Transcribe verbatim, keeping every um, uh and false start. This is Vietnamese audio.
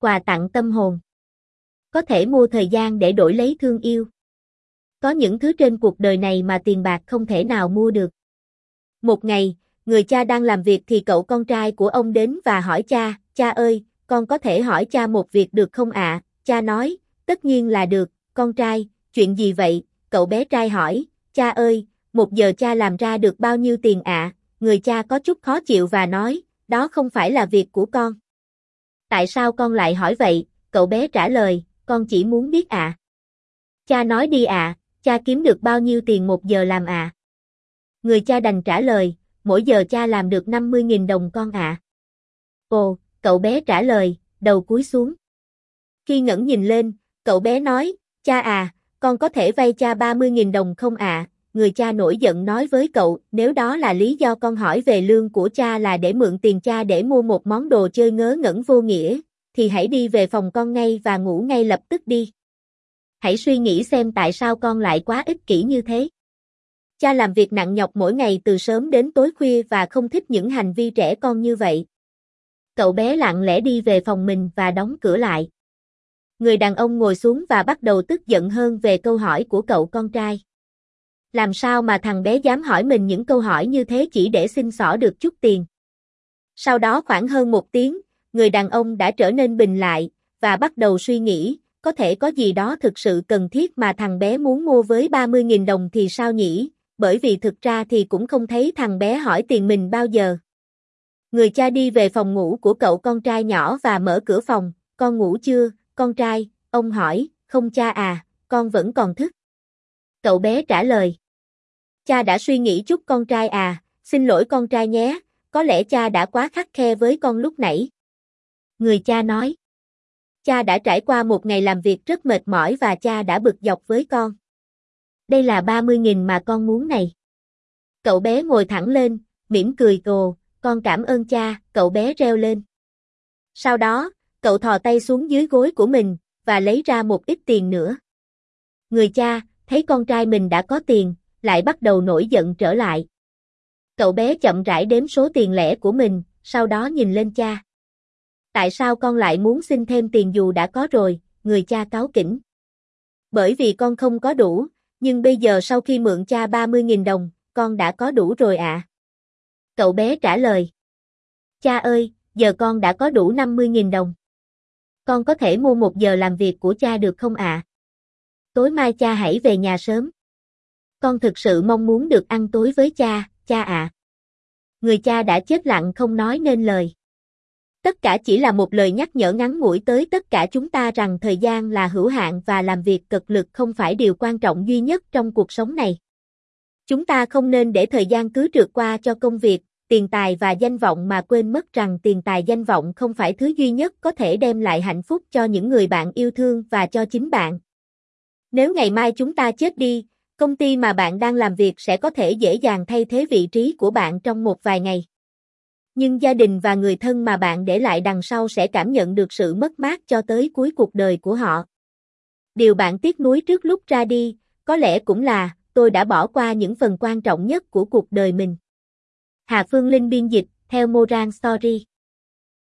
quà tặng tâm hồn. Có thể mua thời gian để đổi lấy thương yêu. Có những thứ trên cuộc đời này mà tiền bạc không thể nào mua được. Một ngày, người cha đang làm việc thì cậu con trai của ông đến và hỏi cha, cha ơi, con có thể hỏi cha một việc được không ạ? À? Cha nói, tất nhiên là được, con trai, chuyện gì vậy? Cậu bé trai hỏi, cha ơi, một giờ cha làm ra được bao nhiêu tiền ạ? À? Người cha có chút khó chịu và nói, đó không phải là việc của con. Tại sao con lại hỏi vậy? Cậu bé trả lời, con chỉ muốn biết ạ. À. Cha nói đi ạ, à, cha kiếm được bao nhiêu tiền một giờ làm ạ? À? Người cha đành trả lời, mỗi giờ cha làm được năm mươi nghìn đồng con ạ. À. Ồ, cậu bé trả lời, đầu cúi xuống. Khi ngẩng nhìn lên, cậu bé nói, cha à, con có thể vay cha ba mươi nghìn đồng không ạ? À? Người cha nổi giận nói với cậu, nếu đó là lý do con hỏi về lương của cha là để mượn tiền cha để mua một món đồ chơi ngớ ngẩn vô nghĩa, thì hãy đi về phòng con ngay và ngủ ngay lập tức đi. Hãy suy nghĩ xem tại sao con lại quá ích kỷ như thế. Cha làm việc nặng nhọc mỗi ngày từ sớm đến tối khuya và không thích những hành vi trẻ con như vậy. Cậu bé lặng lẽ đi về phòng mình và đóng cửa lại. Người đàn ông ngồi xuống và bắt đầu tức giận hơn về câu hỏi của cậu con trai. Làm sao mà thằng bé dám hỏi mình những câu hỏi như thế chỉ để xin xỏ được chút tiền. Sau đó khoảng hơn một tiếng, người đàn ông đã trở nên bình lại, và bắt đầu suy nghĩ, có thể có gì đó thực sự cần thiết mà thằng bé muốn mua với ba mươi nghìn đồng thì sao nhỉ, bởi vì thực ra thì cũng không thấy thằng bé hỏi tiền mình bao giờ. Người cha đi về phòng ngủ của cậu con trai nhỏ và mở cửa phòng, con ngủ chưa, con trai, ông hỏi, không cha à, con vẫn còn thức. Cậu bé trả lời. Cha đã suy nghĩ chút con trai à, xin lỗi con trai nhé, có lẽ cha đã quá khắt khe với con lúc nãy. Người cha nói. Cha đã trải qua một ngày làm việc rất mệt mỏi và cha đã bực dọc với con. Đây là ba mươi nghìn mà con muốn này. Cậu bé ngồi thẳng lên, mỉm cười ồ, con cảm ơn cha, cậu bé reo lên. Sau đó, cậu thò tay xuống dưới gối của mình, và lấy ra một ít tiền nữa. Người cha, thấy con trai mình đã có tiền, lại bắt đầu nổi giận trở lại. Cậu bé chậm rãi đếm số tiền lẻ của mình, sau đó nhìn lên cha. Tại sao con lại muốn xin thêm tiền dù đã có rồi, người cha cáu kỉnh. Bởi vì con không có đủ, nhưng bây giờ sau khi mượn cha ba mươi nghìn đồng, con đã có đủ rồi ạ. À. Cậu bé trả lời. Cha ơi, giờ con đã có đủ năm mươi nghìn đồng. Con có thể mua một giờ làm việc của cha được không ạ? À? Tối mai cha hãy về nhà sớm. Con thực sự mong muốn được ăn tối với cha, cha ạ. À. Người cha đã chết lặng không nói nên lời. Tất cả chỉ là một lời nhắc nhở ngắn ngủi tới tất cả chúng ta rằng thời gian là hữu hạn và làm việc cực lực không phải điều quan trọng duy nhất trong cuộc sống này. Chúng ta không nên để thời gian cứ trượt qua cho công việc, tiền tài và danh vọng mà quên mất rằng tiền tài danh vọng không phải thứ duy nhất có thể đem lại hạnh phúc cho những người bạn yêu thương và cho chính bạn. Nếu ngày mai chúng ta chết đi, công ty mà bạn đang làm việc sẽ có thể dễ dàng thay thế vị trí của bạn trong một vài ngày. Nhưng gia đình và người thân mà bạn để lại đằng sau sẽ cảm nhận được sự mất mát cho tới cuối cuộc đời của họ. Điều bạn tiếc nuối trước lúc ra đi, có lẽ cũng là, tôi đã bỏ qua những phần quan trọng nhất của cuộc đời mình. Hà Phương Linh biên dịch, theo Moran Story.